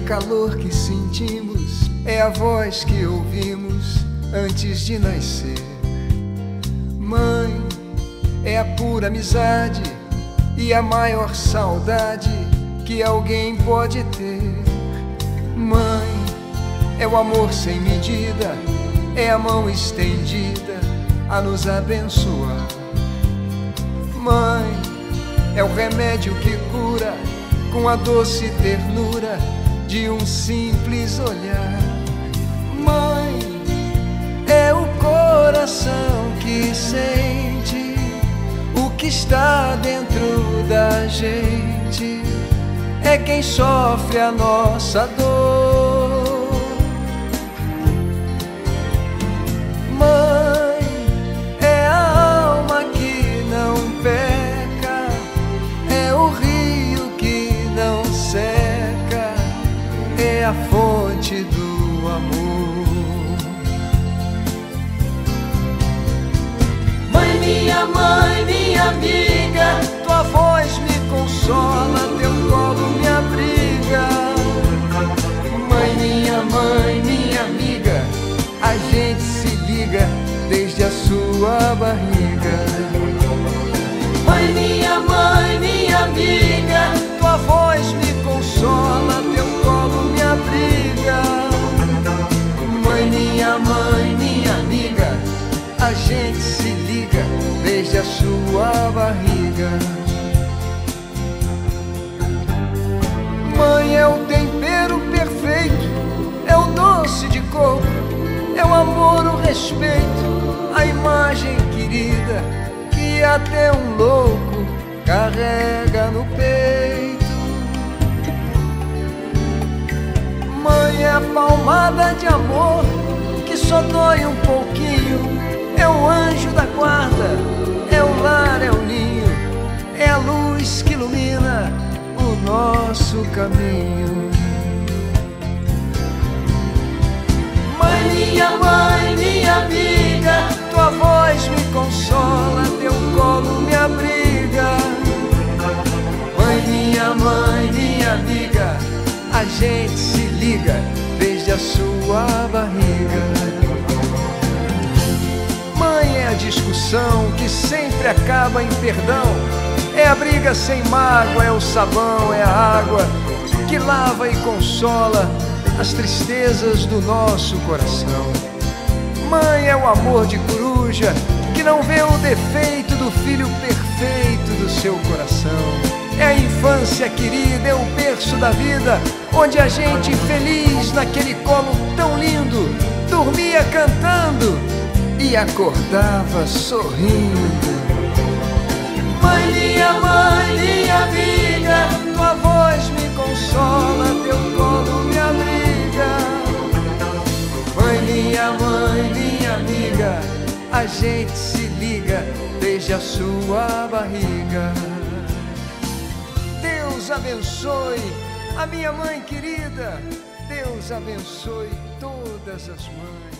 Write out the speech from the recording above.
calor que sentimos, é a voz que ouvimos antes de nascer. Mãe é a pura amizade e a maior saudade que alguém pode ter. Mãe é o amor sem medida, é a mão estendida a nos abençoar. Mãe é o remédio que cura com a doce ternura de um simples olhar. Mãe é o coração que sente o que está dentro da gente, é quem sofre a nossa dor. Mãe é a alma que não peca, é o rio que não seca, é a fonte do amor. Mãe, minha amiga, tua voz me consola, teu colo me abriga. Mãe, minha amiga, a gente se liga desde a sua barriga. Mãe, minha amiga, tua voz me consola, teu colo me abriga. Mãe, minha amiga, a gente se liga desde a sua barriga. Mãe é o tempero perfeito, é o doce de coco, é o amor, o respeito, a imagem querida que até um louco carrega no peito. Mãe é a palmada de amor que só dói um pouquinho, é o anjo da guarda, é o lar, é o ninho, é a luz que ilumina o nosso caminho. Mãe, minha amiga, tua voz me consola, teu colo me abriga. Mãe, minha amiga, a gente se liga desde a sua barriga. Mãe é a discussão que sempre acaba em perdão, é a briga sem mágoa, é o sabão, é a água que lava e consola as tristezas do nosso coração. Mãe é o amor de coruja que não vê o defeito do filho perfeito do seu coração. É a infância querida, é o berço da vida, onde a gente feliz naquele colo tão lindo dormia cantando e acordava sorrindo. Mãe, minha amiga, tua voz me consola, teu colo me abriga. Mãe, minha amiga, a gente se liga desde a sua barriga. Deus abençoe a minha mãe querida, Deus abençoe todas as mães.